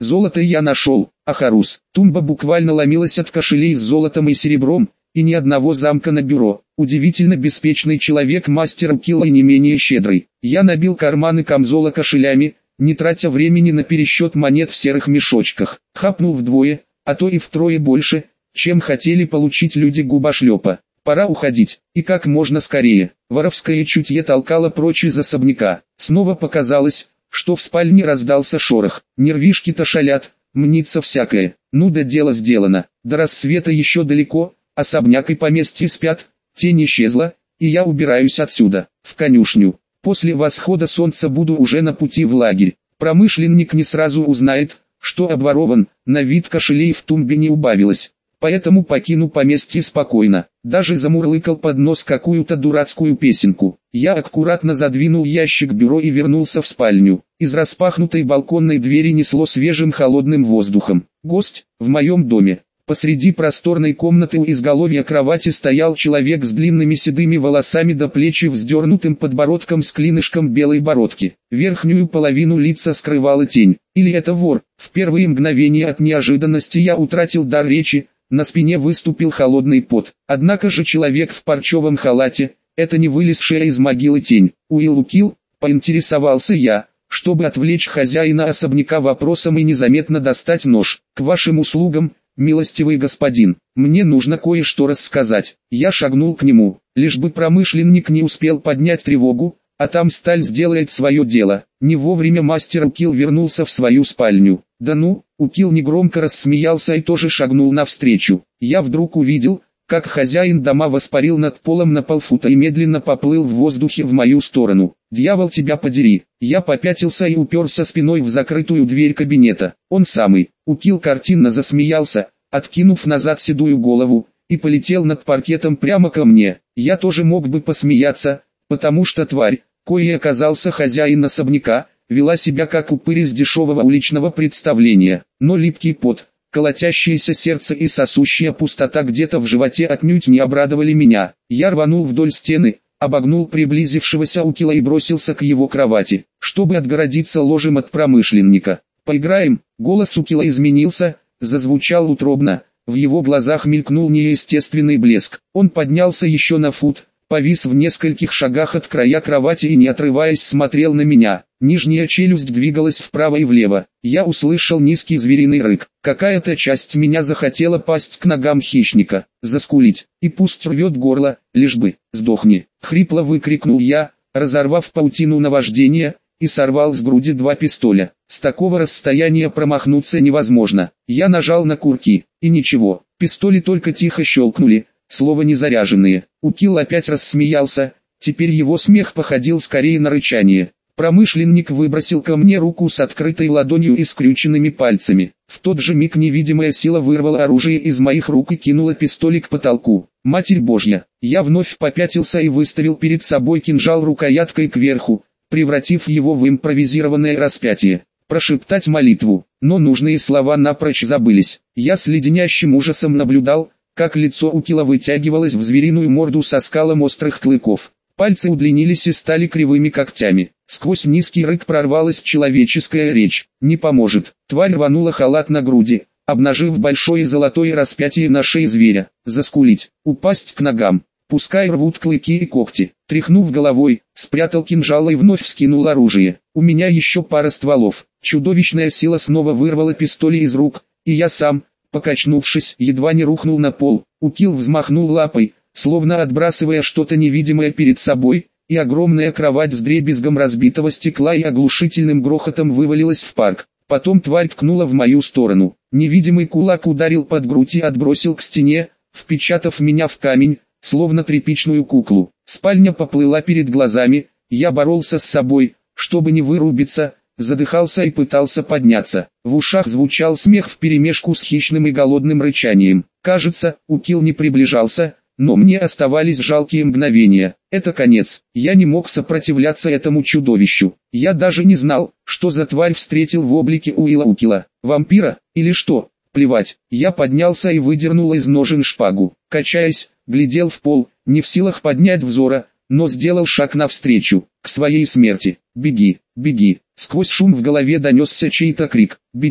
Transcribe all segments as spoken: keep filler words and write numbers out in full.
Золото я нашел, Ахарус. Тумба буквально ломилась от кошелей с золотом и серебром, и ни одного замка на бюро. Удивительно беспечный человек, мастер Укила, и не менее щедрый. Я набил карманы камзола кошелями, не тратя времени на пересчет монет в серых мешочках. Хапнул вдвое, а то и втрое больше, чем хотели получить люди губошлепа. Пора уходить, и как можно скорее. Воровское чутье толкало прочь из особняка. Снова показалось, что в спальне раздался шорох. Нервишки-то шалят, мнится всякое. Ну да дело сделано. До рассвета еще далеко, особняк и поместье спят, тень исчезла, и я убираюсь отсюда, в конюшню. После восхода солнца буду уже на пути в лагерь. Промышленник не сразу узнает, что обворован, на вид кошелей в тумбе не убавилось. Поэтому покину поместье спокойно. Даже замурлыкал под нос какую-то дурацкую песенку. Я аккуратно задвинул ящик бюро и вернулся в спальню. Из распахнутой балконной двери несло свежим холодным воздухом. Гость в моем доме. Посреди просторной комнаты у изголовья кровати стоял человек с длинными седыми волосами до плеч и вздернутым подбородком с клинышком белой бородки. Верхнюю половину лица скрывала тень. Или это вор? В первые мгновения от неожиданности я утратил дар речи. На спине выступил холодный пот. Однако же человек в парчевом халате — это не вылезшая из могилы тень. Уилл Укил, поинтересовался я, чтобы отвлечь хозяина особняка вопросом и незаметно достать нож. К вашим услугам, милостивый господин, мне нужно кое-что рассказать. Я шагнул к нему, лишь бы промышленник не успел поднять тревогу, а там сталь сделает свое дело. Не вовремя мастер Укил вернулся в свою спальню. Да ну, Укил негромко рассмеялся и тоже шагнул навстречу. Я вдруг увидел, как хозяин дома воспарил над полом на полфута и медленно поплыл в воздухе в мою сторону. Дьявол тебя подери. Я попятился и уперся спиной в закрытую дверь кабинета. Он самый. Укил картинно засмеялся, откинув назад седую голову, и полетел над паркетом прямо ко мне. Я тоже мог бы посмеяться, потому что тварь, коей оказался хозяин особняка, вела себя как упырь из дешевого уличного представления. Но липкий пот, колотящееся сердце и сосущая пустота где-то в животе отнюдь не обрадовали меня. Я рванул вдоль стены, обогнул приблизившегося Укила и бросился к его кровати, чтобы отгородиться ложем от промышленника. «Поиграем?» Голос Укила изменился, зазвучал утробно, в его глазах мелькнул неестественный блеск. Он поднялся еще на фут, повис в нескольких шагах от края кровати и не отрываясь смотрел на меня. Нижняя челюсть двигалась вправо и влево. Я услышал низкий звериный рык. Какая-то часть меня захотела пасть к ногам хищника, заскулить, и пусть рвет горло, лишь бы «сдохни». Хрипло выкрикнул я, разорвав паутину наваждения, и сорвал с груди два пистоля. С такого расстояния промахнуться невозможно. Я нажал на курки, и ничего, пистоли только тихо щелкнули, слово не заряженные. Укил опять рассмеялся, теперь его смех походил скорее на рычание. Промышленник выбросил ко мне руку с открытой ладонью и скрюченными пальцами. В тот же миг невидимая сила вырвала оружие из моих рук и кинула пистоль к потолку. Матерь Божья! Я вновь попятился и выставил перед собой кинжал рукояткой кверху, превратив его в импровизированное распятие. Прошептать молитву, но нужные слова напрочь забылись. Я с леденящим ужасом наблюдал, как лицо Укила вытягивалось в звериную морду со скалом острых клыков. Пальцы удлинились и стали кривыми когтями. Сквозь низкий рык прорвалась человеческая речь. Не поможет. Тварь рванула халат на груди, обнажив большое золотое распятие на шее зверя. Заскулить, упасть к ногам. Пускай рвут клыки и когти. Тряхнув головой, спрятал кинжал и вновь вскинул оружие. У меня еще пара стволов. Чудовищная сила снова вырвала пистоли из рук, и я сам, покачнувшись, едва не рухнул на пол. Укил взмахнул лапой, словно отбрасывая что-то невидимое перед собой, и огромная кровать с дребезгом разбитого стекла и оглушительным грохотом вывалилась в парк. Потом тварь ткнула в мою сторону. Невидимый кулак ударил под грудь и отбросил к стене, впечатав меня в камень, словно тряпичную куклу. Спальня поплыла перед глазами, я боролся с собой, чтобы не вырубиться, задыхался и пытался подняться. В ушах звучал смех вперемешку с хищным и голодным рычанием. Кажется, Укил не приближался, но мне оставались жалкие мгновения. Это конец. Я не мог сопротивляться этому чудовищу. Я даже не знал, что за тварь встретил в облике Уилла Укила. Вампира, или что? Плевать. Я поднялся и выдернул из ножен шпагу. Качаясь, глядел в пол, не в силах поднять взора, но сделал шаг навстречу, к своей смерти. «Беги, беги!» Сквозь шум в голове донесся чей-то крик. «Беги!»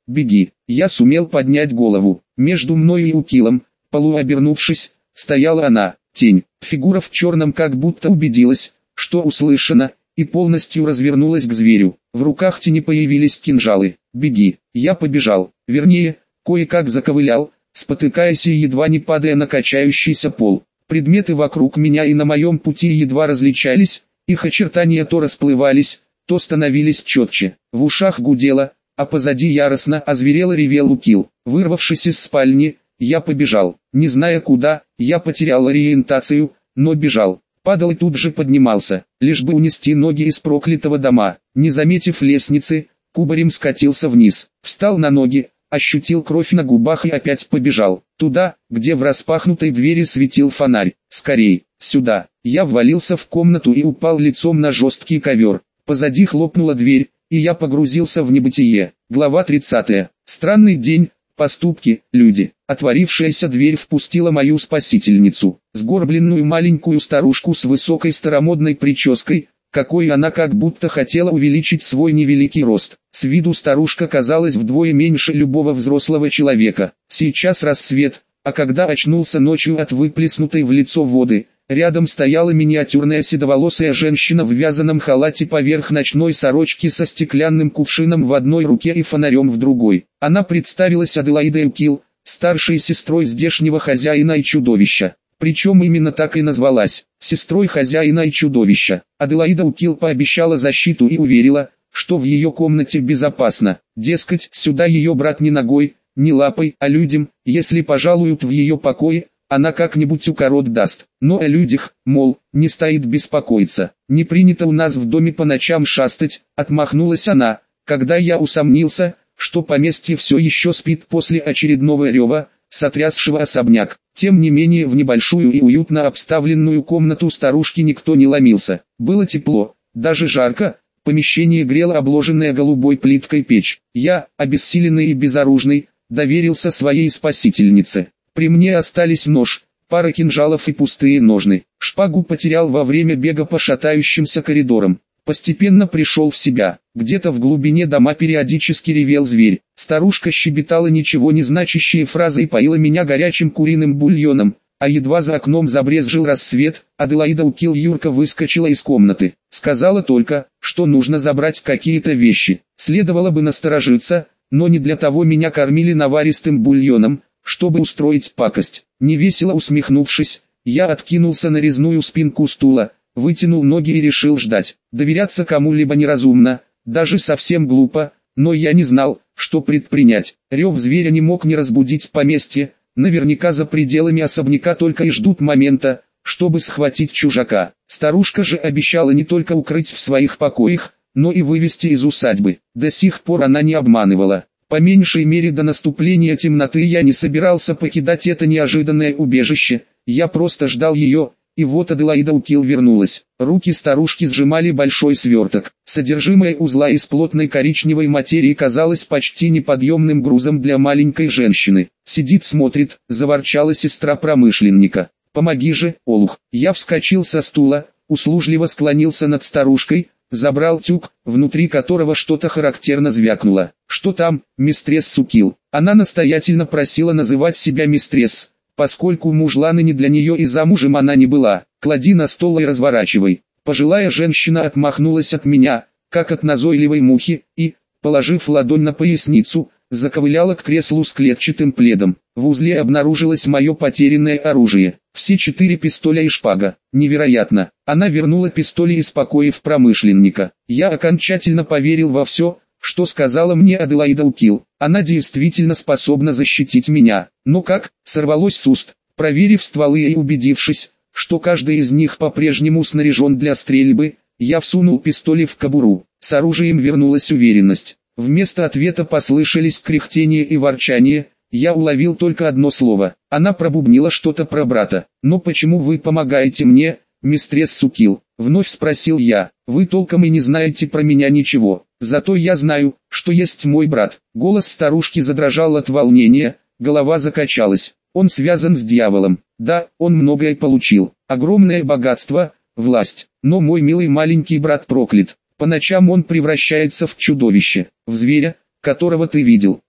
беги. Я сумел поднять голову. Между мною и Укилом, полуобернувшись, стояла она, тень. Фигура в черном как будто убедилась, что услышано, и полностью развернулась к зверю. В руках тени появились кинжалы. «Беги!» Я побежал, вернее, кое-как заковылял, спотыкаясь и едва не падая на качающийся пол. Предметы вокруг меня и на моем пути едва различались, их очертания то расплывались, то становились четче. В ушах гудело, а позади яростно озверело ревел Укил. Вырвавшись из спальни, я побежал. Не зная куда, я потерял ориентацию, но бежал. Падал и тут же поднимался, лишь бы унести ноги из проклятого дома. Не заметив лестницы, кубарем скатился вниз. Встал на ноги, ощутил кровь на губах и опять побежал. Туда, где в распахнутой двери светил фонарь. Скорей, сюда. Я ввалился в комнату и упал лицом на жесткий ковер. Позади хлопнула дверь, и я погрузился в небытие. Глава тридцатая. Странный день. Поступки, люди. Отворившаяся дверь впустила мою спасительницу, сгорбленную маленькую старушку с высокой старомодной прической, какой она как будто хотела увеличить свой невеликий рост. С виду старушка казалась вдвое меньше любого взрослого человека. Сейчас рассвет, а когда очнулся ночью от выплеснутой в лицо воды, рядом стояла миниатюрная седоволосая женщина в вязаном халате поверх ночной сорочки со стеклянным кувшином в одной руке и фонарем в другой. Она представилась Аделаидой Укил, старшей сестрой здешнего хозяина и чудовища. Причем именно так и назвалась, сестрой хозяина и чудовища. Аделаида Укил пообещала защиту и уверила, что в ее комнате безопасно. Дескать, сюда ее брат не ногой, не лапой, а людям, если пожалуют в ее покое, она как-нибудь укорот даст. Но о людях, мол, не стоит беспокоиться. Не принято у нас в доме по ночам шастать, отмахнулась она, когда я усомнился, что поместье все еще спит после очередного рева, сотрясшего особняк. Тем не менее в небольшую и уютно обставленную комнату старушки никто не ломился. Было тепло, даже жарко, помещение грело обложенная голубой плиткой печь. Я, обессиленный и безоружный, доверился своей спасительнице. При мне остались нож, пара кинжалов и пустые ножны. Шпагу потерял во время бега по шатающимся коридорам. Постепенно пришел в себя. Где-то в глубине дома периодически ревел зверь. Старушка щебетала ничего не значащие фразы и поила меня горячим куриным бульоном. А едва за окном забрезжил рассвет, Аделаида Укил Юрка выскочила из комнаты. Сказала только, что нужно забрать какие-то вещи. Следовало бы насторожиться, но не для того меня кормили наваристым бульоном, чтобы устроить пакость. Невесело усмехнувшись, я откинулся на резную спинку стула, вытянул ноги и решил ждать. Доверяться кому-либо неразумно, даже совсем глупо, но я не знал, что предпринять. Рев зверя не мог не разбудить поместье, наверняка за пределами особняка только и ждут момента, чтобы схватить чужака. Старушка же обещала не только укрыть в своих покоях, но и вывести из усадьбы. До сих пор она не обманывала. По меньшей мере до наступления темноты я не собирался покидать это неожиданное убежище, я просто ждал ее, и вот Аделаида Укил вернулась. Руки старушки сжимали большой сверток. Содержимое узла из плотной коричневой материи казалось почти неподъемным грузом для маленькой женщины. «Сидит, смотрит», — заворчала сестра промышленника. «Помоги же, олух». Я вскочил со стула, услужливо склонился над старушкой, забрал тюк, внутри которого что-то характерно звякнуло. «Что там, мистресс Укил?» Она настоятельно просила называть себя мистресс, поскольку мужланы не для нее и замужем она не была. «Клади на стол и разворачивай». Пожилая женщина отмахнулась от меня, как от назойливой мухи, и, положив ладонь на поясницу, заковыляла к креслу с клетчатым пледом. В узле обнаружилось мое потерянное оружие. Все четыре пистоля и шпага. Невероятно. Она вернула пистоли из покоев промышленника. Я окончательно поверил во все, что сказала мне Аделаида Укил. Она действительно способна защитить меня. Но как? Сорвалось с уст. Проверив стволы и убедившись, что каждый из них по-прежнему снаряжен для стрельбы, я всунул пистоли в кобуру. С оружием вернулась уверенность. Вместо ответа послышались кряхтение и ворчание. Я уловил только одно слово. Она пробубнила что-то про брата. «Но почему вы помогаете мне, мистресс Укил?» Вновь спросил я. «Вы толком и не знаете про меня ничего. Зато я знаю, что есть мой брат». Голос старушки задрожал от волнения, голова закачалась. «Он связан с дьяволом. Да, он многое получил. Огромное богатство, власть. Но мой милый маленький брат проклят. По ночам он превращается в чудовище, в зверя, которого ты видел.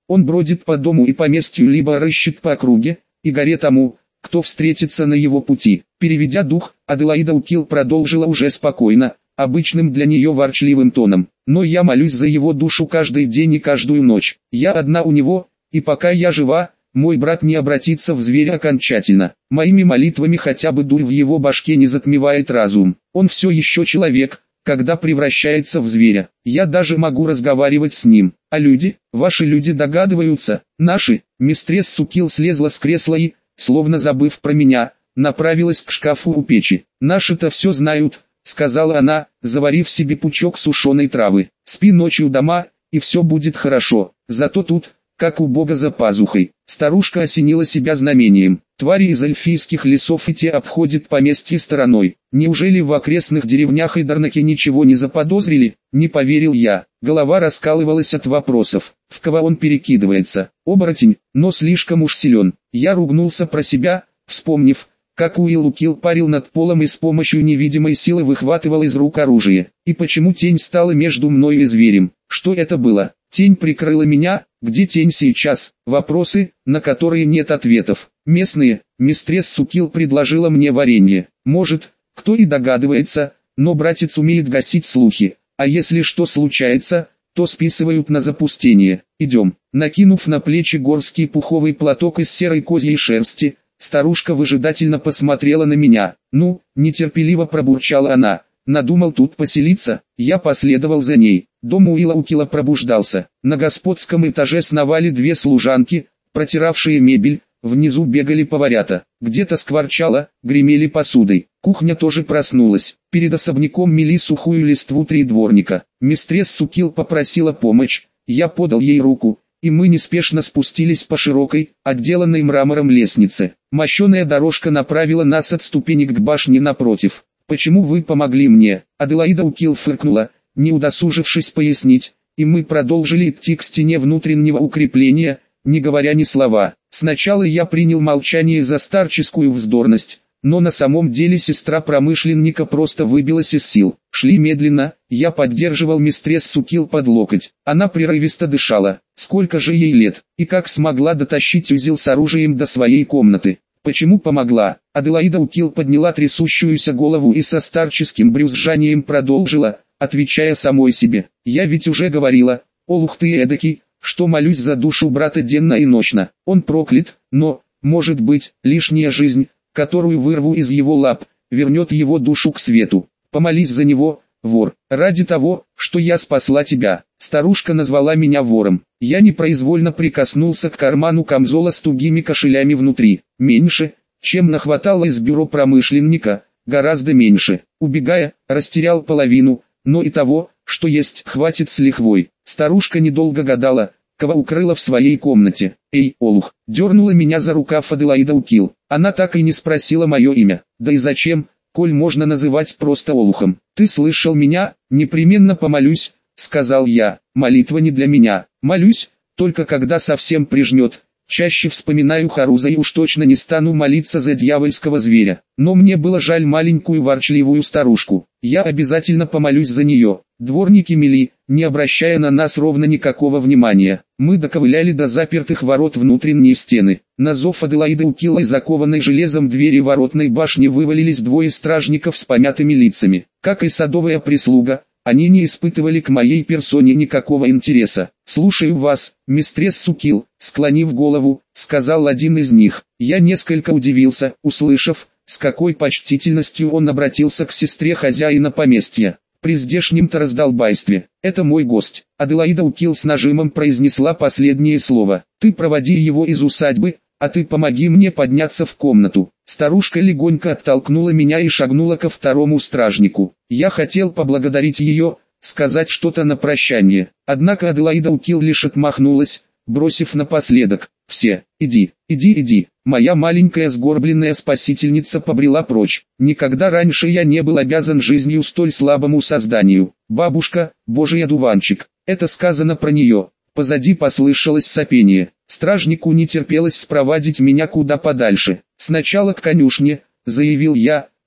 Он бродит по дому и поместью, либо рыщет по округе, и горе тому, кто встретится на его пути. Переведя дух, Аделаида Укил продолжила уже спокойно, обычным для нее ворчливым тоном. Но я молюсь за его душу каждый день и каждую ночь. Я одна у него, и пока я жива, мой брат не обратится в зверя окончательно. Моими молитвами хотя бы дурь в его башке не затмевает разум. Он все еще человек, когда превращается в зверя. Я даже могу разговаривать с ним. А люди, ваши люди догадываются, наши. Мистресс Сукил слезла с кресла и, словно забыв про меня, направилась к шкафу у печи. Наши-то все знают, сказала она, заварив себе пучок сушеной травы. Спи ночью дома, и все будет хорошо. Зато тут, как у бога за пазухой, старушка осенила себя знамением. Твари из эльфийских лесов и те обходят поместье стороной. Неужели в окрестных деревнях и Дарнаке ничего не заподозрили? Не поверил я. Голова раскалывалась от вопросов. В кого он перекидывается? Оборотень, но слишком уж силен. Я ругнулся про себя, вспомнив, как Уилл Укил парил над полом и с помощью невидимой силы выхватывал из рук оружие. И почему тень стала между мной и зверем? Что это было? Тень прикрыла меня. Где тень сейчас? Вопросы, на которые нет ответов. Местные. Мистресс Сукил предложила мне варенье. Может, кто и догадывается, но братец умеет гасить слухи. А если что случается, то списывают на запустение. Идем. Накинув на плечи горский пуховый платок из серой козьей шерсти, старушка выжидательно посмотрела на меня. Ну, нетерпеливо пробурчала она. Надумал тут поселиться? Я последовал за ней. Дом Уилла Укила пробуждался. На господском этаже сновали две служанки, протиравшие мебель, внизу бегали поварята. Где-то скворчало, гремели посудой. Кухня тоже проснулась. Перед особняком мели сухую листву три дворника. Мистресс Сукил попросила помощь, я подал ей руку, и мы неспешно спустились по широкой, отделанной мрамором лестнице. Мощеная дорожка направила нас от ступенек к башне напротив. «Почему вы помогли мне?» Аделаида Укил фыркнула, не удосужившись пояснить, и мы продолжили идти к стене внутреннего укрепления, не говоря ни слова. Сначала я принял молчание за старческую вздорность, но на самом деле сестра промышленника просто выбилась из сил. Шли медленно, я поддерживал мистресс Сукил под локоть. Она прерывисто дышала. Сколько же ей лет, и как смогла дотащить узел с оружием до своей комнаты? Почему помогла? Аделаида Укил подняла трясущуюся голову и со старческим брюзжанием продолжила, отвечая самой себе. Я ведь уже говорила, олух ты эдакий, что молюсь за душу брата денно и ночно. Он проклят, но, может быть, лишняя жизнь, которую вырву из его лап, вернет его душу к свету. Помолись за него, вор, ради того, что я спасла тебя. Старушка назвала меня вором. Я непроизвольно прикоснулся к карману камзола с тугими кошелями внутри. Меньше, чем нахватало из бюро промышленника, гораздо меньше. Убегая, растерял половину, но и того, что есть, хватит с лихвой. Старушка недолго гадала, кого укрыла в своей комнате. «Эй, олух!» Дернула меня за рукав Аделаида Укил. Она так и не спросила мое имя. Да и зачем, коль можно называть просто олухом. «Ты слышал меня? Непременно помолюсь», — сказал я. «Молитва не для меня. Молюсь, только когда совсем прижмет. Чаще вспоминаю Харуза и уж точно не стану молиться за дьявольского зверя. Но мне было жаль маленькую ворчливую старушку. Я обязательно помолюсь за нее». Дворники мели, не обращая на нас ровно никакого внимания. Мы доковыляли до запертых ворот внутренней стены. На зов Аделаиды Укила из закованной железом двери воротной башни вывалились двое стражников с помятыми лицами. Как и садовая прислуга, они не испытывали к моей персоне никакого интереса. «Слушаю вас, мистресс Сукил», склонив голову, сказал один из них. Я несколько удивился, услышав, с какой почтительностью он обратился к сестре хозяина поместья. При здешнем-то раздолбайстве. «Это мой гость». Аделаида Укил с нажимом произнесла последнее слово. «Ты проводи его из усадьбы, а ты помоги мне подняться в комнату». Старушка легонько оттолкнула меня и шагнула ко второму стражнику. Я хотел поблагодарить ее, сказать что-то на прощание. Однако Аделаида Укил лишь отмахнулась, бросив напоследок: «Все, иди, иди, иди». Моя маленькая сгорбленная спасительница побрела прочь. Никогда раньше я не был обязан жизнью столь слабому созданию. «Бабушка, божий одуванчик», это сказано про нее. Позади послышалось сопение. Стражнику не терпелось спровадить меня куда подальше. «Сначала к конюшне», — заявил я,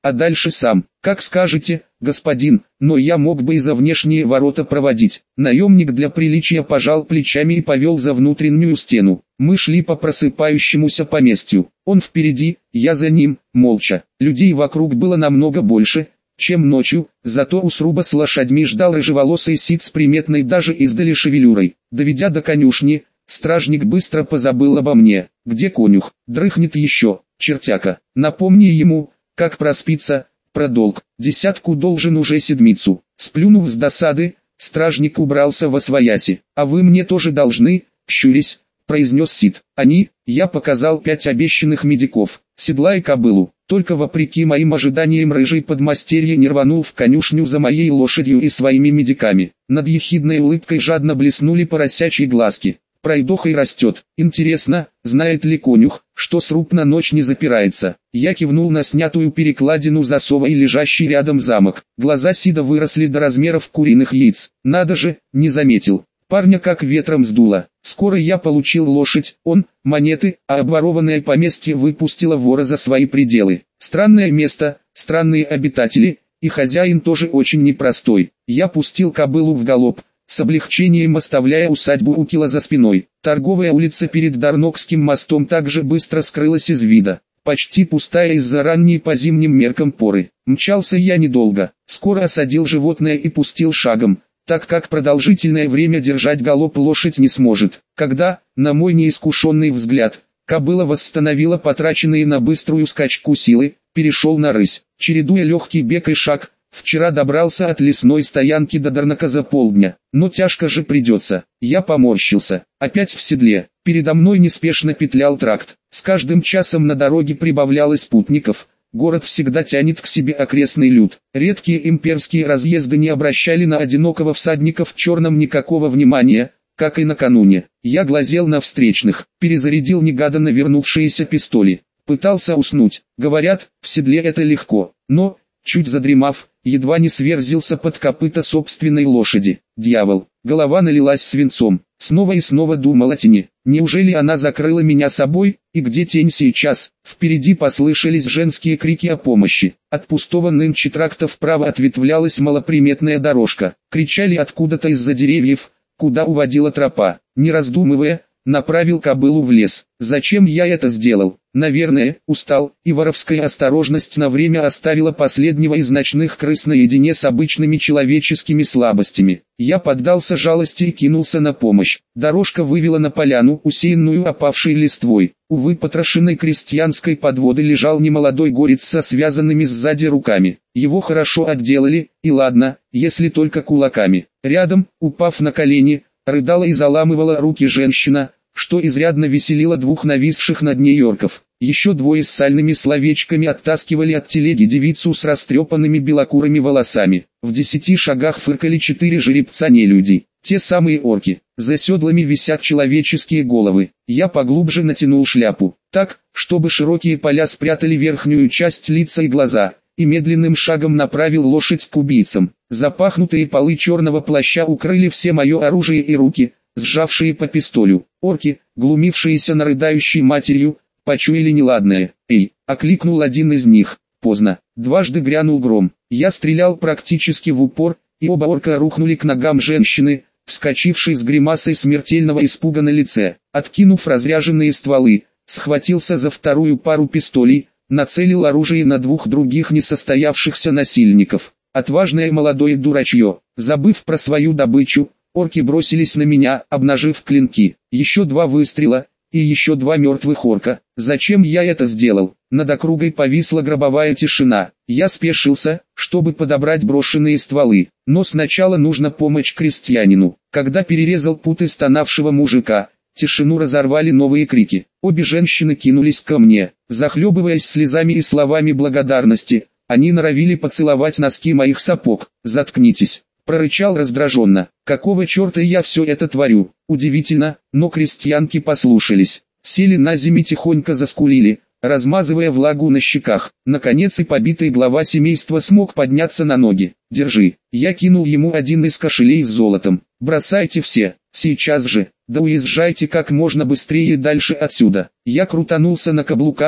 а дальше сам. Как скажете, господин, но я мог бы и за внешние ворота проводить. Наемник для приличия пожал плечами и повел за внутреннюю стену. Мы шли по просыпающемуся поместью. Он впереди, я за ним, молча. Людей вокруг было намного больше, чем ночью, зато у сруба с лошадьми ждал рыжеволосый сид с приметной даже издали шевелюрой. Доведя до конюшни, стражник быстро позабыл обо мне. Где конюх? Дрыхнет еще, чертяка. Напомни ему, как проспится, про долг. Десятку должен уже седмицу. Сплюнув с досады, стражник убрался восвояси. А вы мне тоже должны, щурясь, произнес сид. Они, я показал пять обещанных медиков. Седлай кобылу. Только вопреки моим ожиданиям рыжий подмастерье не рванул в конюшню за моей лошадью и своими медиками. Над ехидной улыбкой жадно блеснули поросячьи глазки. Пройдохой растет. Интересно, знает ли конюх, что сруб на ночь не запирается. Я кивнул на снятую перекладину засова и лежащий рядом замок. Глаза сида выросли до размеров куриных яиц. Надо же, не заметил. Парня как ветром сдуло. Скоро я получил лошадь, он, монеты, а обворованное поместье выпустило вора за свои пределы. Странное место, странные обитатели, и хозяин тоже очень непростой. Я пустил кобылу в галоп, с облегчением оставляя усадьбу Укила за спиной. Торговая улица перед Дарнокским мостом также быстро скрылась из вида. Почти пустая из-за ранней по зимним меркам поры. Мчался я недолго, скоро осадил животное и пустил шагом, так как продолжительное время держать галоп лошадь не сможет. Когда, на мой неискушенный взгляд, кобыла восстановила потраченные на быструю скачку силы, перешел на рысь, чередуя легкий бег и шаг. Вчера добрался от лесной стоянки до Дарнака за полдня, но тяжко же придется. Я поморщился, опять в седле. Передо мной неспешно петлял тракт. С каждым часом на дороге прибавлялось путников. Город всегда тянет к себе окрестный люд. Редкие имперские разъезды не обращали на одинокого всадника в черном никакого внимания, как и накануне. Я глазел на встречных, перезарядил негаданно вернувшиеся пистоли. Пытался уснуть. Говорят, в седле это легко, но, чуть задремав, едва не сверзился под копыта собственной лошади. Дьявол, голова налилась свинцом. Снова и снова думал о тени. Неужели она закрыла меня собой, и где тень сейчас? Впереди послышались женские крики о помощи. От пустого нынче тракта вправо ответвлялась малоприметная дорожка. Кричали откуда-то из-за деревьев, куда уводила тропа. Не раздумывая, направил кобылу в лес. Зачем я это сделал? Наверное, устал, и воровская осторожность на время оставила последнего из ночных крыс наедине с обычными человеческими слабостями. Я поддался жалости и кинулся на помощь. Дорожка вывела на поляну, усеянную опавшей листвой. У выпотрошенной крестьянской подводы лежал немолодой горец со связанными сзади руками. Его хорошо отделали, и ладно, если только кулаками. Рядом, упав на колени, рыдала и заламывала руки женщина, что изрядно веселило двух нависших над ней орков. Еще двое с сальными словечками оттаскивали от телеги девицу с растрепанными белокурыми волосами. В десяти шагах фыркали четыре жеребца-нелюди, те самые орки. За седлами висят человеческие головы. Я поглубже натянул шляпу, так, чтобы широкие поля спрятали верхнюю часть лица и глаза, и медленным шагом направил лошадь к убийцам. Запахнутые полы черного плаща укрыли все мое оружие и руки, сжавшие по пистолю. Орки, глумившиеся над рыдающей матерью, почуяли неладное. «Эй!» — окликнул один из них. Поздно. Дважды грянул гром. Я стрелял практически в упор, и оба орка рухнули к ногам женщины, вскочившей с гримасой смертельного испуга на лице. Откинув разряженные стволы, схватился за вторую пару пистолей, нацелил оружие на двух других несостоявшихся насильников. Отважное молодое дурачье, забыв про свою добычу, орки бросились на меня, обнажив клинки. Еще два выстрела, и еще два мертвых орка. Зачем я это сделал? Над округой повисла гробовая тишина. Я спешился, чтобы подобрать брошенные стволы. Но сначала нужно помочь крестьянину. Когда перерезал путы стонавшего мужика, тишину разорвали новые крики. Обе женщины кинулись ко мне, захлебываясь слезами и словами благодарности. Они норовили поцеловать носки моих сапог. «Заткнитесь!» — прорычал раздраженно. «Какого черта я все это творю?» Удивительно, но крестьянки послушались. Сели на землю, тихонько заскулили, размазывая влагу на щеках. Наконец и побитый глава семейства смог подняться на ноги. «Держи!» Я кинул ему один из кошелей с золотом. «Бросайте все, сейчас же, да уезжайте как можно быстрее дальше отсюда». Я крутанулся на каблуках,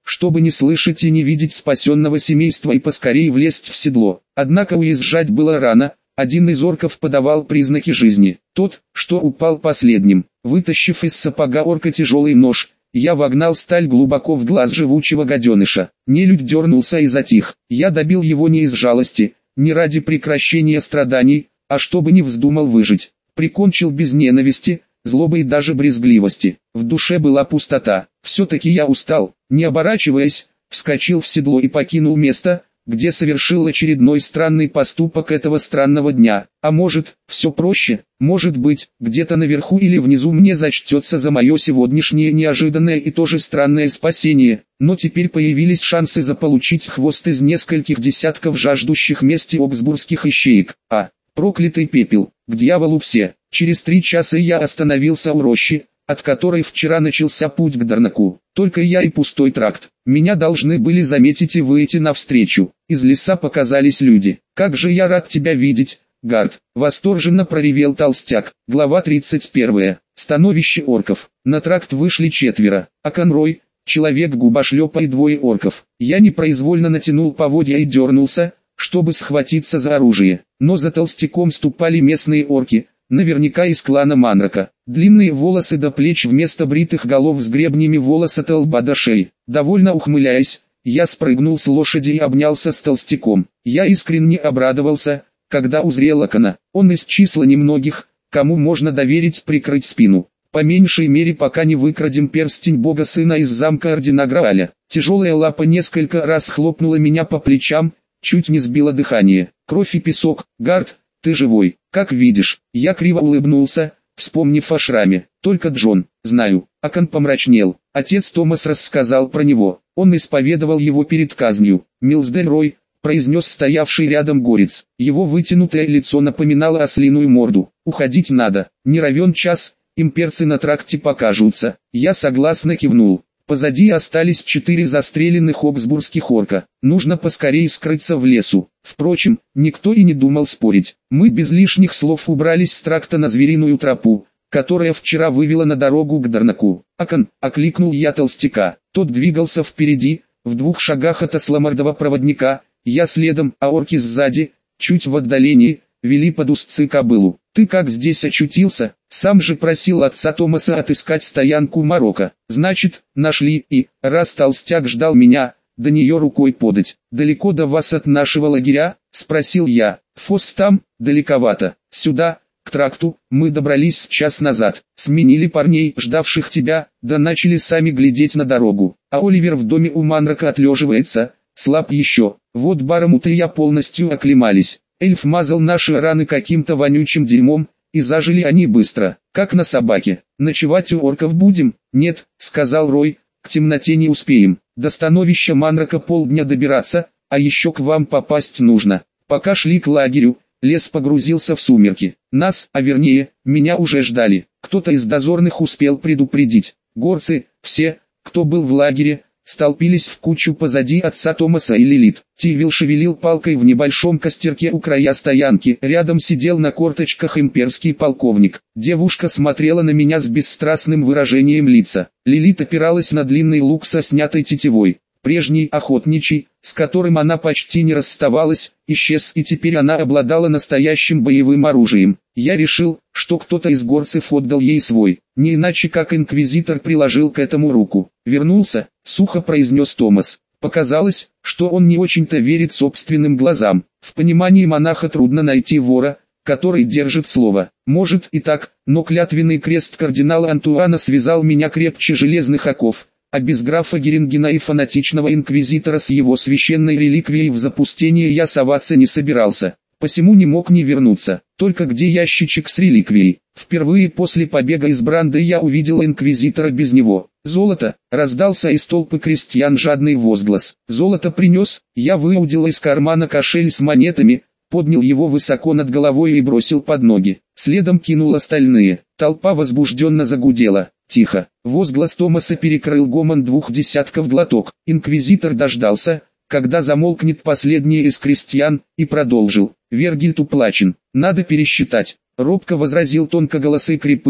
чтобы не слышать и не видеть спасенного семейства и поскорей влезть в седло. Однако уезжать было рано, один из орков подавал признаки жизни, тот, что упал последним. Вытащив из сапога орка тяжелый нож, я вогнал сталь глубоко в глаз живучего гаденыша. Нелюдь дернулся и затих. Я добил его не из жалости, не ради прекращения страданий, а чтобы не вздумал выжить. Прикончил без ненависти, злобы и даже брезгливости. В душе была пустота. Все-таки я устал. Не оборачиваясь, вскочил в седло и покинул место, где совершил очередной странный поступок этого странного дня. А может, все проще, может быть, где-то наверху или внизу мне зачтется за мое сегодняшнее неожиданное и тоже странное спасение, но теперь появились шансы заполучить хвост из нескольких десятков жаждущих мести обсбургских ищеек. А, проклятый пепел, к дьяволу все. Через три часа я остановился у рощи, от которой вчера начался путь к Дарнаку. Только я и пустой тракт. Меня должны были заметить и выйти навстречу. Из леса показались люди. «Как же я рад тебя видеть, Гард!» — восторженно проревел толстяк. Глава тридцать первая. Становище орков. На тракт вышли четверо. Аконрой, человек-губошлепа и двое орков. Я непроизвольно натянул поводья и дернулся, чтобы схватиться за оружие. Но за толстяком ступали местные орки, наверняка из клана Манрака. Длинные волосы до плеч вместо бритых голов с гребнями волос от лба до шеи. Довольно ухмыляясь, я спрыгнул с лошади и обнялся с толстяком. Я искренне обрадовался, когда узрел Акана. Он из числа немногих, кому можно доверить прикрыть спину. По меньшей мере пока не выкрадем перстень бога сына из замка Ордена Грааля. Тяжелая лапа несколько раз хлопнула меня по плечам, чуть не сбила дыхание. Кровь и песок. Гард, ты живой, как видишь. Я криво улыбнулся, вспомнив о шраме. Только Джон, знаю. Акан помрачнел. Отец Томас рассказал про него. Он исповедовал его перед казнью. Милсдельрой, произнес стоявший рядом горец. Его вытянутое лицо напоминало ослиную морду. Уходить надо. Не равен час, имперцы на тракте покажутся. Я согласно кивнул. Позади остались четыре застреленных обсбургских орка. Нужно поскорее скрыться в лесу. Впрочем, никто и не думал спорить. Мы без лишних слов убрались с тракта на звериную тропу, которая вчера вывела на дорогу к Дарнаку. «Акан!» — окликнул я толстяка. Тот двигался впереди, в двух шагах от осломордого проводника, я следом, а орки сзади, чуть в отдалении, вели под узцы кобылу. «Ты как здесь очутился? Сам же просил отца Томаса отыскать стоянку Марокко. Значит, нашли и, раз толстяк ждал меня, до нее рукой подать. Далеко до вас от нашего лагеря?» — спросил я. «Фос там, далековато. Сюда, к тракту, мы добрались час назад. Сменили парней, ждавших тебя, да начали сами глядеть на дорогу. А Оливер в доме у Манрака отлеживается, слаб еще. Вот Барамут и я полностью оклемались. Эльф мазал наши раны каким-то вонючим дерьмом, и зажили они быстро, как на собаке. Ночевать у орков будем?» «Нет», — сказал Рой, — «к темноте не успеем. До становища Манрака полдня добираться, а еще к вам попасть нужно». Пока шли к лагерю, лес погрузился в сумерки. Нас, а вернее, меня уже ждали. Кто-то из дозорных успел предупредить. Горцы, все, кто был в лагере, столпились в кучу позади отца Томаса и Лилит. Тивил шевелил палкой в небольшом костерке у края стоянки. Рядом сидел на корточках имперский полковник. Девушка смотрела на меня с бесстрастным выражением лица. Лилит опиралась на длинный лук со снятой тетивой. Прежний охотничий, с которым она почти не расставалась, исчез, и теперь она обладала настоящим боевым оружием. Я решил, что кто-то из горцев отдал ей свой, не иначе как инквизитор приложил к этому руку. «Вернулся», — сухо произнес Томас. Показалось, что он не очень-то верит собственным глазам. В понимании монаха трудно найти вора, который держит слово. Может и так, но клятвенный крест кардинала Антуана связал меня крепче железных оков, а без графа Герингена и фанатичного инквизитора с его священной реликвией в запустение я соваться не собирался. Посему не мог не вернуться. Только где ящичек с реликвией? Впервые после побега из Бранды я увидел инквизитора без него. «Золото!» — раздался из толпы крестьян жадный возглас. «Золото принес!» Я выудил из кармана кошель с монетами, поднял его высоко над головой и бросил под ноги. Следом кинул остальные. Толпа возбужденно загудела. Тихо. Возглас Томаса перекрыл гомон двух десятков глоток. Инквизитор дождался, когда замолкнет последний из крестьян, и продолжил. «Вергильд уплачен. Надо пересчитать», — робко возразил тонкоголосый крепыш,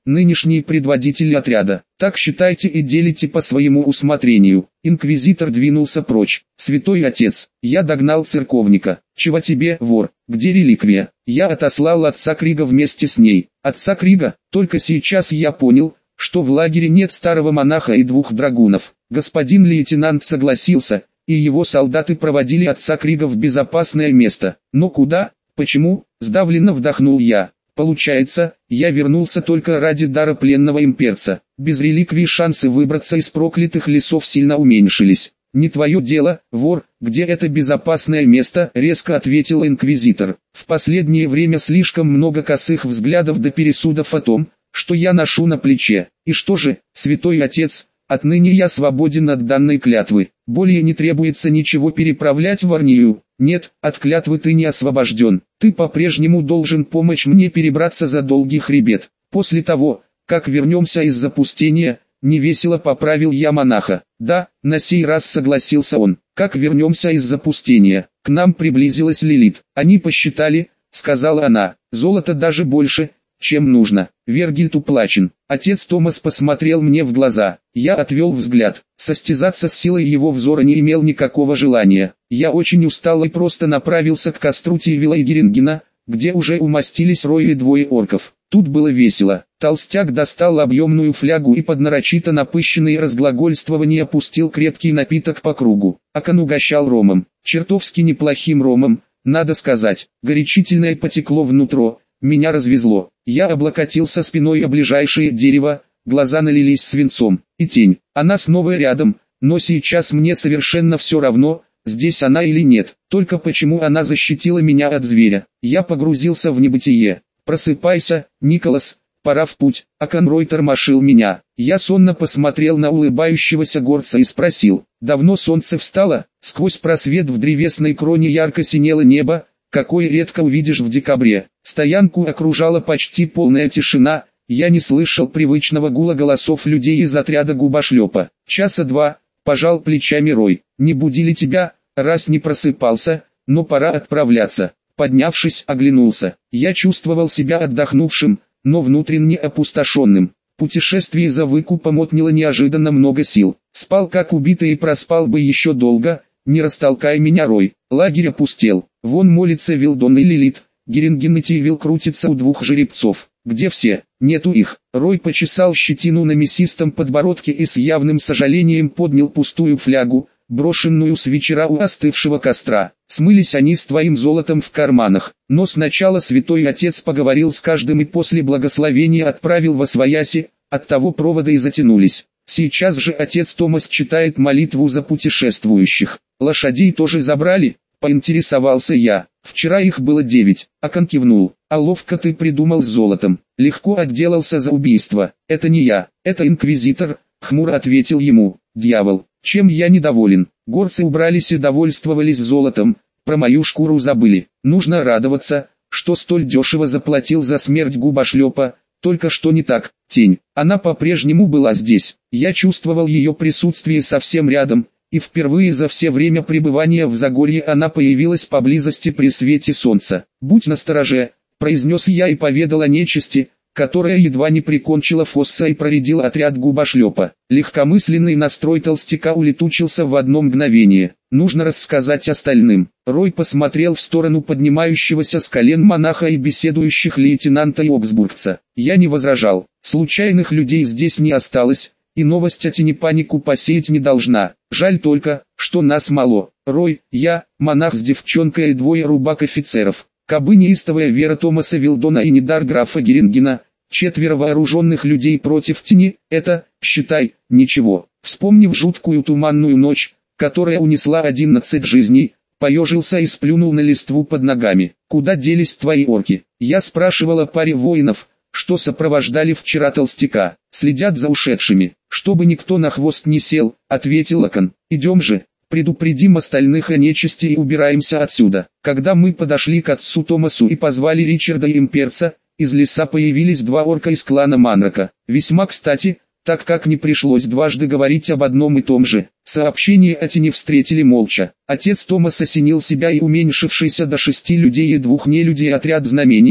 нынешние предводители отряда. Так считайте и делите по своему усмотрению. Инквизитор двинулся прочь. Святой отец, я догнал церковника. Чего тебе, вор? Где реликвия? Я отослал отца Крига вместе с ней. Отца Крига? Только сейчас я понял, что в лагере нет старого монаха и двух драгунов. Господин лейтенант согласился, и его солдаты проводили отца Крига в безопасное место. Но куда? Почему? Сдавленно вдохнул я. Получается, я вернулся только ради дара пленного имперца. Без реликвии шансы выбраться из проклятых лесов сильно уменьшились. «Не твое дело, вор, где это безопасное место?» — резко ответил инквизитор. «В последнее время слишком много косых взглядов до пересудов о том, что я ношу на плече. И что же, святой отец, отныне я свободен от данной клятвы. Более не требуется ничего переправлять в Арнию. Нет, от клятвы ты не освобожден. Ты по-прежнему должен помочь мне перебраться за долгий хребет. После того, как вернемся из запустения, невесело поправил я монаха. Да, на сей раз согласился он. Как вернемся из запустения? К нам приблизилась Лилит. Они посчитали, сказала она, золото даже больше, чем нужно. Вергильд уплачен. Отец Томас посмотрел мне в глаза. Я отвел взгляд. Состязаться с силой его взора не имел никакого желания. Я очень устал и просто направился к костру Тивила и Герингена, где уже умостились Рой и двое орков. Тут было весело. Толстяк достал объемную флягу и под нарочито напыщенные разглагольствования опустил крепкий напиток по кругу. Акан угощал ромом. Чертовски неплохим ромом, надо сказать. Горячительное потекло внутрь. Меня развезло. Я облокотился спиной о ближайшее дерево, глаза налились свинцом. И тень. Она снова рядом, но сейчас мне совершенно все равно, здесь она или нет. Только почему она защитила меня от зверя? Я погрузился в небытие. «Просыпайся, Николас, пора в путь». Акан Рой тормошил меня. Я сонно посмотрел на улыбающегося горца и спросил, давно солнце встало? Сквозь просвет в древесной кроне ярко синело небо, какое редко увидишь в декабре. Стоянку окружала почти полная тишина, я не слышал привычного гула голосов людей из отряда губошлепа. Часа два, пожал плечами Рой. Не будили тебя, раз не просыпался, но пора отправляться. Поднявшись, оглянулся. Я чувствовал себя отдохнувшим, но внутренне опустошенным. Путешествие за выкупом отняло неожиданно много сил. Спал как убитый и проспал бы еще долго, не растолкай меня, Рой. Лагерь опустел. Вон молится Вилдон и Лилит. Геринген и Тивил крутится у двух жеребцов. Где все? Нету их. Рой почесал щетину на мясистом подбородке и с явным сожалением поднял пустую флягу, брошенную с вечера у остывшего костра. Смылись они с твоим золотом в карманах. Но сначала святой отец поговорил с каждым и после благословения отправил восвояси, оттого проводы и затянулись. Сейчас же отец Томас читает молитву за путешествующих. Лошадей тоже забрали? Поинтересовался я. Вчера их было девять. Акан кивнул. А ловко ты придумал с золотом. Легко отделался за убийство. Это не я, это инквизитор, хмуро ответил ему. Дьявол, чем я недоволен? Горцы убрались и довольствовались золотом, про мою шкуру забыли. Нужно радоваться, что столь дешево заплатил за смерть губошлепа. Только что не так, тень. Она по-прежнему была здесь. Я чувствовал ее присутствие совсем рядом, и впервые за все время пребывания в Загорье она появилась поблизости при свете солнца. «Будь настороже», — произнес я и поведал о нечисти, которая едва не прикончила Фосса и проредила отряд губошлепа. Легкомысленный настрой толстяка улетучился в одно мгновение. Нужно рассказать остальным. Рой посмотрел в сторону поднимающегося с колен монаха и беседующих лейтенанта и обсбургца. Я не возражал. Случайных людей здесь не осталось, и новость о тени панику посеять не должна. Жаль только, что нас мало. Рой, я, монах с девчонкой и двое рубак-офицеров. Кабы неистовая вера Томаса Вилдона и недар графа Герингена, четверо вооруженных людей против тени, это, считай, ничего. Вспомнив жуткую туманную ночь, которая унесла одиннадцать жизней, поежился и сплюнул на листву под ногами. «Куда делись твои орки?» Я спрашивал о паре воинов, что сопровождали вчера толстяка. «Следят за ушедшими, чтобы никто на хвост не сел», — ответил Акан. «Идем же, предупредим остальных о нечисти и убираемся отсюда». Когда мы подошли к отцу Томасу и позвали Ричарда и имперца, из леса появились два орка из клана Манрака. Весьма кстати, так как не пришлось дважды говорить об одном и том же. Сообщение о тени встретили молча. Отец Томас осенил себя и уменьшившийся до шести людей и двух нелюдей отряд знамением,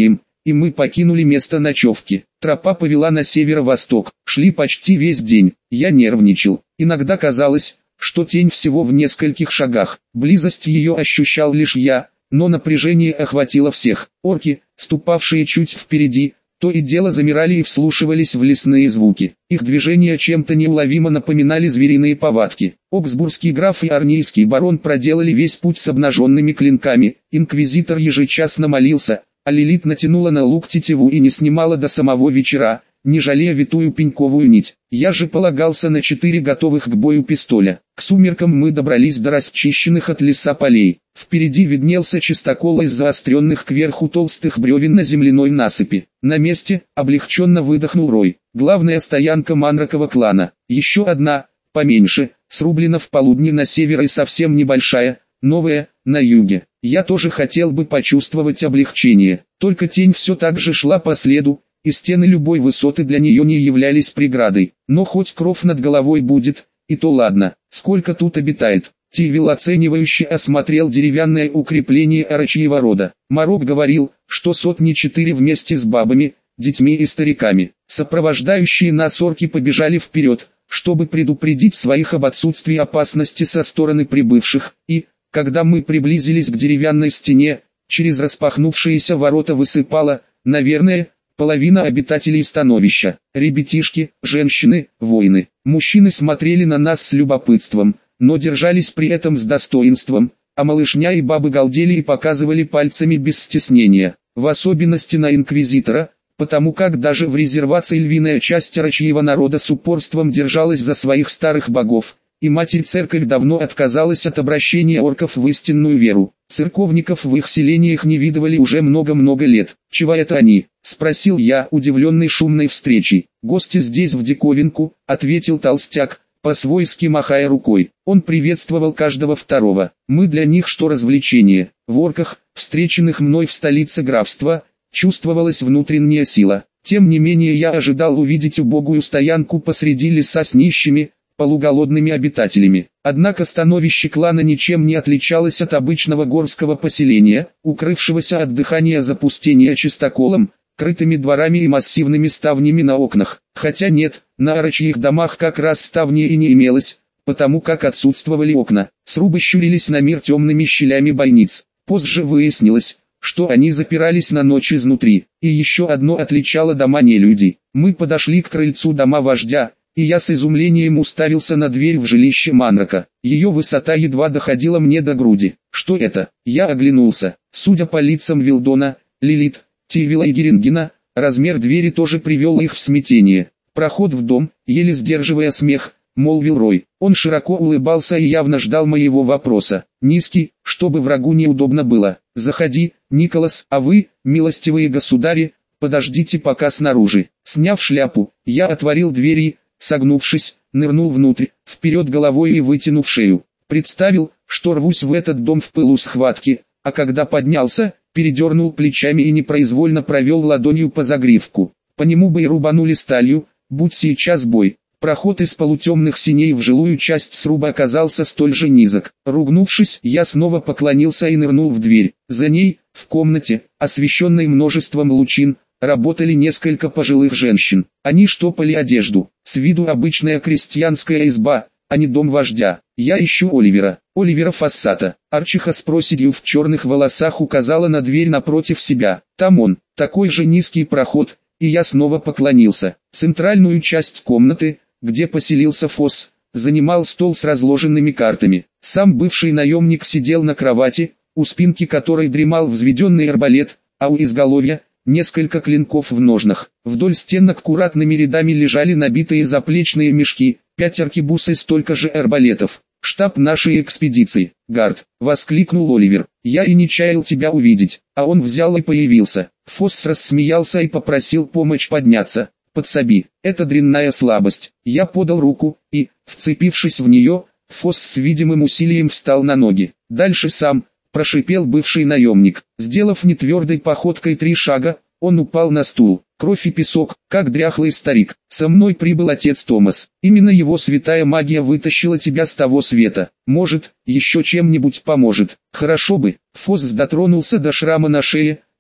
и мы покинули место ночевки. Тропа повела на северо-восток, шли почти весь день. Я нервничал. Иногда казалось, что тень всего в нескольких шагах. Близость ее ощущал лишь я, но напряжение охватило всех. Орки, ступавшие чуть впереди, то и дело замирали и вслушивались в лесные звуки. Их движения чем-то неуловимо напоминали звериные повадки. Оксбургский граф и арнейский барон проделали весь путь с обнаженными клинками. Инквизитор ежечасно молился, а Лилит натянула на лук тетиву и не снимала до самого вечера, не жалея витую пеньковую нить. Я же полагался на четыре готовых к бою пистоля. К сумеркам мы добрались до расчищенных от леса полей. Впереди виднелся чистокол из заостренных кверху толстых бревен на земляной насыпи. На месте облегченно выдохнул Рой. Главная стоянка Манракового клана. Еще одна, поменьше, срублена в полудне на север и совсем небольшая, новая, на юге. Я тоже хотел бы почувствовать облегчение. Только тень все так же шла по следу, и стены любой высоты для нее не являлись преградой. Но хоть кров над головой будет, и то ладно. Сколько тут обитает? Тивил оценивающе осмотрел деревянное укрепление орочьего рода. Марок говорил, что сотни четыре вместе с бабами, детьми и стариками. Сопровождающие нас орки побежали вперед, чтобы предупредить своих об отсутствии опасности со стороны прибывших, и, когда мы приблизились к деревянной стене, через распахнувшиеся ворота высыпала, наверное, половина обитателей становища. Ребятишки, женщины, воины. Мужчины смотрели на нас с любопытством, но держались при этом с достоинством, а малышня и бабы галдели и показывали пальцами без стеснения, в особенности на инквизитора, потому как даже в резервации львиная часть орочьего народа с упорством держалась за своих старых богов, и Матерь-Церковь давно отказалась от обращения орков в истинную веру. Церковников в их селениях не видывали уже много-много лет. «Чего это они?» — спросил я, удивленный шумной встречей. «Гости здесь в диковинку», — ответил толстяк, по-свойски махая рукой. Он приветствовал каждого второго. «Мы для них что развлечение?» В орках, встреченных мной в столице графства, чувствовалась внутренняя сила. Тем не менее я ожидал увидеть убогую стоянку посреди леса с нищими, полуголодными обитателями. Однако становище клана ничем не отличалось от обычного горского поселения, укрывшегося от дыхания запустения чистоколом, крытыми дворами и массивными ставнями на окнах. Хотя нет, на орочьих домах как раз ставни и не имелось, потому как отсутствовали окна. Срубы щурились на мир темными щелями бойниц. Позже выяснилось, что они запирались на ночь изнутри. И еще одно отличало дома нелюдей. Мы подошли к крыльцу дома вождя, и я с изумлением уставился на дверь в жилище Манрака. Ее высота едва доходила мне до груди. Что это? Я оглянулся. Судя по лицам Вилдона, Лилит, Тивила и Герингена, размер двери тоже привел их в смятение. «Проход в дом», еле сдерживая смех, молвил Рой. Он широко улыбался и явно ждал моего вопроса. «Низкий, чтобы врагу неудобно было. Заходи, Николас, а вы, милостивые государи, подождите пока снаружи». Сняв шляпу, я отворил двери, согнувшись, нырнул внутрь, вперед головой и вытянув шею. Представил, что рвусь в этот дом в пылу схватки, а когда поднялся, передернул плечами и непроизвольно провел ладонью по загривку. По нему бы и рубанули сталью, будь сейчас бой. Проход из полутемных синей в жилую часть сруба оказался столь же низок. Ругнувшись, я снова поклонился и нырнул в дверь. За ней, в комнате, освещенной множеством лучин, работали несколько пожилых женщин. Они штопали одежду. С виду обычная крестьянская изба, а не дом вождя. «Я ищу Оливера, Оливера Фассата». Арчиха с проседью в черных волосах указала на дверь напротив себя. Там он, такой же низкий проход, и я снова поклонился. Центральную часть комнаты, где поселился Фосс, занимал стол с разложенными картами. Сам бывший наемник сидел на кровати, у спинки которой дремал взведенный арбалет, а у изголовья несколько клинков в ножнах. Вдоль стен аккуратными рядами лежали набитые заплечные мешки, пять аркебуз и столько же арбалетов. «Штаб нашей экспедиции, Гард!» — воскликнул Оливер. «Я и не чаял тебя увидеть». А он взял и появился. Фосс рассмеялся и попросил помочь подняться. «Подсоби, это дрянная слабость». Я подал руку, и, вцепившись в нее, Фосс с видимым усилием встал на ноги. «Дальше сам», — прошипел бывший наемник. Сделав нетвердой походкой три шага, он упал на стул. «Кровь и песок, как дряхлый старик. Со мной прибыл отец Томас. Именно его святая магия вытащила тебя с того света. Может, еще чем-нибудь поможет. Хорошо бы». Фосс дотронулся до шрама на шее,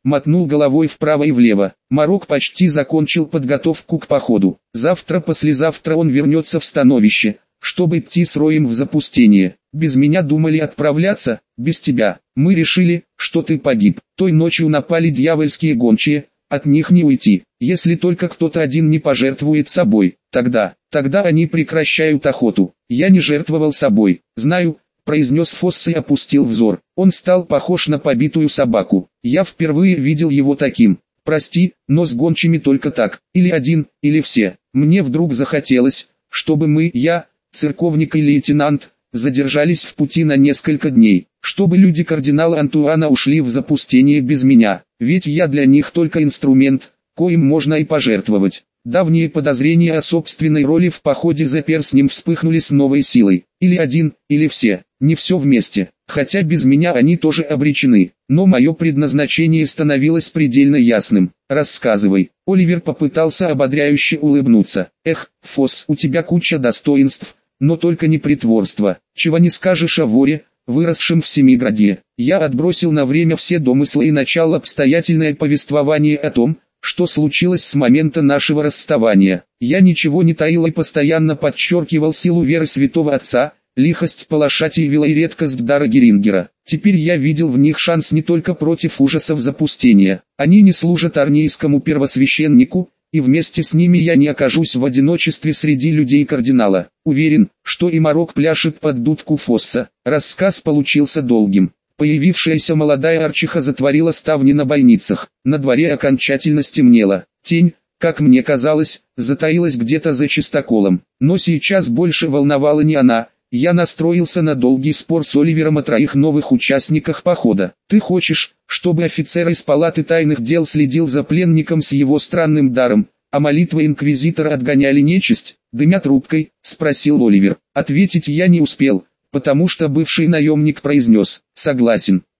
мотнул головой вправо и влево. Марок почти закончил подготовку к походу. Завтра-послезавтра он вернется в становище, чтобы идти с роем в запустение. Без меня думали отправляться, без тебя. Мы решили, что ты погиб. Той ночью напали дьявольские гончие, от них не уйти. Если только кто-то один не пожертвует собой, тогда, тогда они прекращают охоту. Я не жертвовал собой, знаю, произнес Фосс и опустил взор. Он стал похож на побитую собаку. Я впервые видел его таким. Прости, но с гончими только так, или один, или все. Мне вдруг захотелось, чтобы мы, я, церковник и лейтенант, задержались в пути на несколько дней, чтобы люди кардинала Антуана ушли в запустение без меня, ведь я для них только инструмент, коим можно и пожертвовать. Давние подозрения о собственной роли в походе за перстнем вспыхнули с новой силой. Или один, или все, не все вместе, хотя без меня они тоже обречены. Но мое предназначение становилось предельно ясным. Рассказывай. Оливер попытался ободряюще улыбнуться. Эх, Фосс, у тебя куча достоинств, но только не притворство. Чего не скажешь о воре, выросшем в Семиграде. Я отбросил на время все домыслы и начал обстоятельное повествование о том, что случилось с момента нашего расставания. Я ничего не таил и постоянно подчеркивал силу веры святого отца, лихость Палашатиевила и редкость дара Герингера. Теперь я видел в них шанс не только против ужасов запустения. Они не служат арнейскому первосвященнику, и вместе с ними я не окажусь в одиночестве среди людей кардинала. Уверен, что и Марок пляшет под дудку Фосса. Рассказ получился долгим. Появившаяся молодая Арчиха затворила ставни на бойницах. На дворе окончательно стемнело. Тень, как мне казалось, затаилась где-то за чистоколом. Но сейчас больше волновала не она. Я настроился на долгий спор с Оливером о троих новых участниках похода. «Ты хочешь, чтобы офицер из палаты тайных дел следил за пленником с его странным даром, а молитвы инквизитора отгоняли нечисть, дымя трубкой?» — спросил Оливер. Ответить я не успел, потому что бывший наемник произнес: «Согласен».